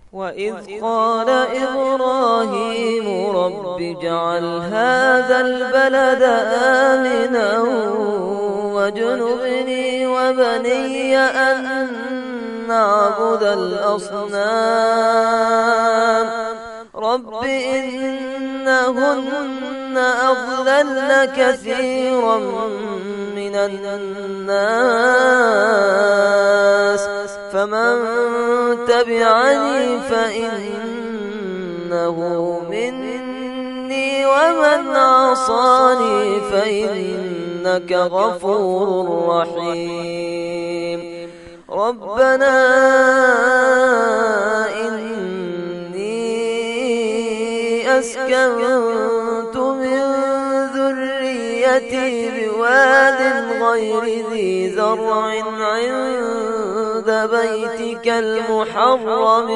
وإذ قال إبراهيم رب اجعل هذا البلد آمنا واجنبني وبني أن نعبد الأصنام رب إنهن أضللن كثيرا من الناس فمن تبعني فإنه مني ومن عصاني فإنك غفور رحيم ربنا إني أسكنت من ذريتي بواد غير ذي زرع عند بيتك المحرم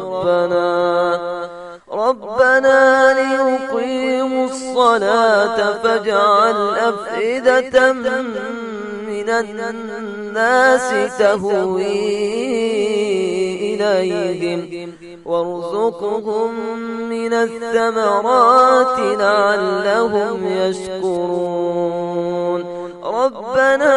ربنا ليقيموا الصلاة فاجعل أفئدة من الناس تهوي إليهم وارزقهم من الثمرات لعلهم يشكرون ربنا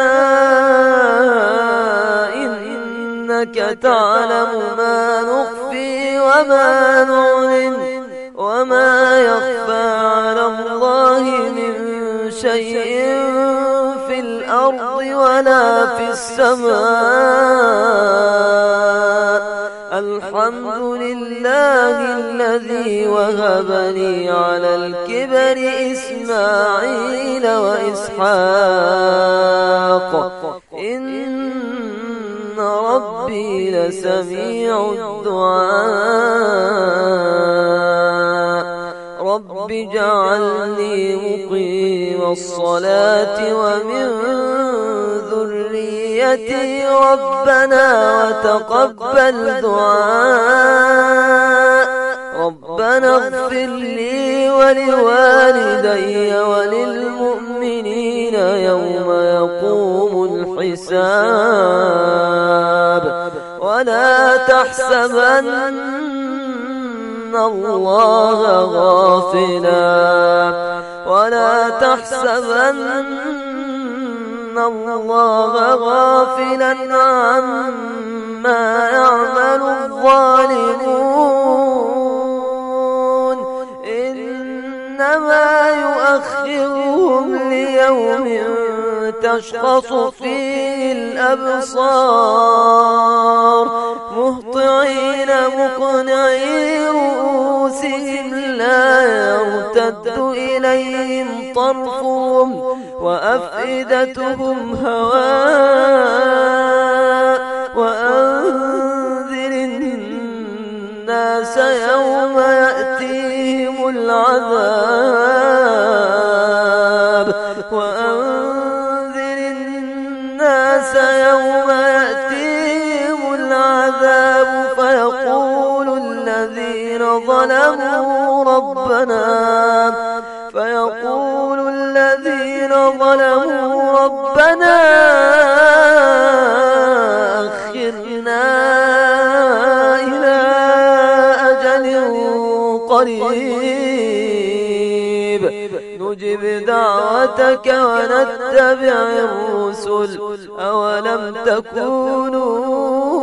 إنك تعلم ما نخفي وما نعلن وما يخفى على الله من شيء في الأرض ولا في السماء الحمد لله الذي وهب لي على الكبر إسماعيل وإسحاق إن ربي لسميع الدعاء رب اجعلني مقيم الصلاة ومن ذريتي ربنا وتقبل دعاء ربنا اغفر لي ولوالدي وللمؤمنين يوم يقوم الحساب ولا تحسبن الله غافلا عما يعمل الظالمون إنما يؤخرهم ليوم تشخص فيه الأبصار مهطعين مقنعي رؤوسهم لا يرتد إليهم طرفهم وأفئدتهم هواء وأنذر الناس يوم يأتيهم العذاب فيقول الذين ظلموا ربنا أخرنا إلى أجل قريب نجب دعوتك ونتبع الرسل أولم تكونوا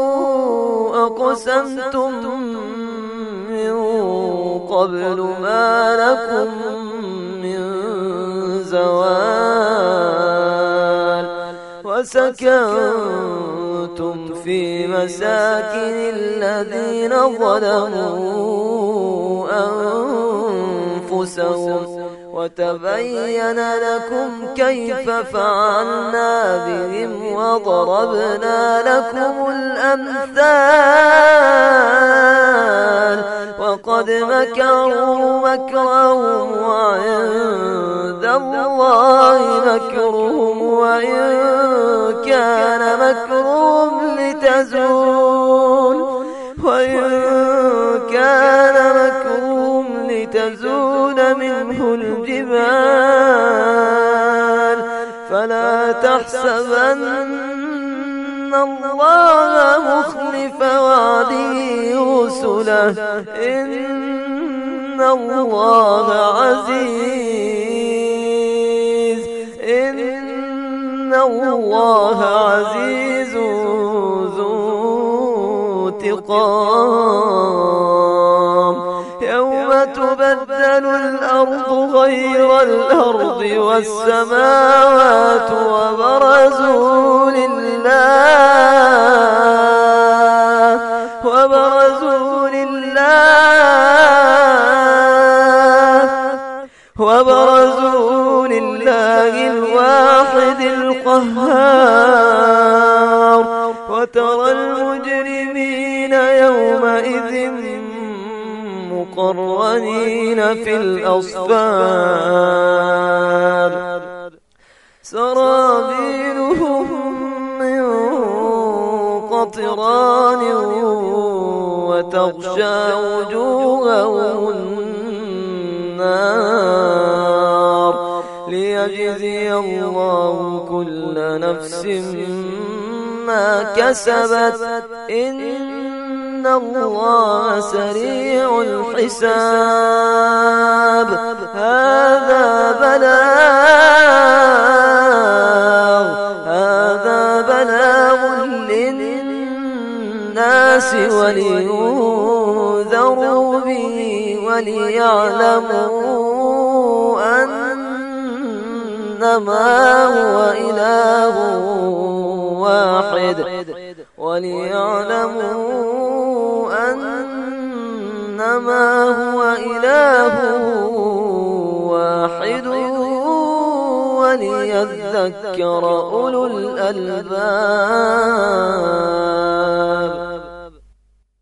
أقسمتم من قبل ما لكم من زوال وسكنتم في مساكن الذين ظلموا أنفسهم وتبين لكم كيف فعلنا بهم وضربنا لكم الأمثال وقد مكروا مكرهم وعند الله مكرهم وإن كان مكرهم لتزول منه الجبال فلا تحسبن الله مخلف وعده رسله إن الله عزيز ذو انتقام يوم تبدل الأرض غير الأرض والسماوات وبرزوا لله الواحد القهار وترى المجرمين يومئذ مقرنين في الأصفاد سرابيلهم من قطران وتغشى وجوههم النار ليجزي الله كل نفس ما كسبت إن الله سريع الحساب هذا بلاغ للناس ولينذروا به وليعلموا أنما هو إله واحد وليذكر أولو الألباب.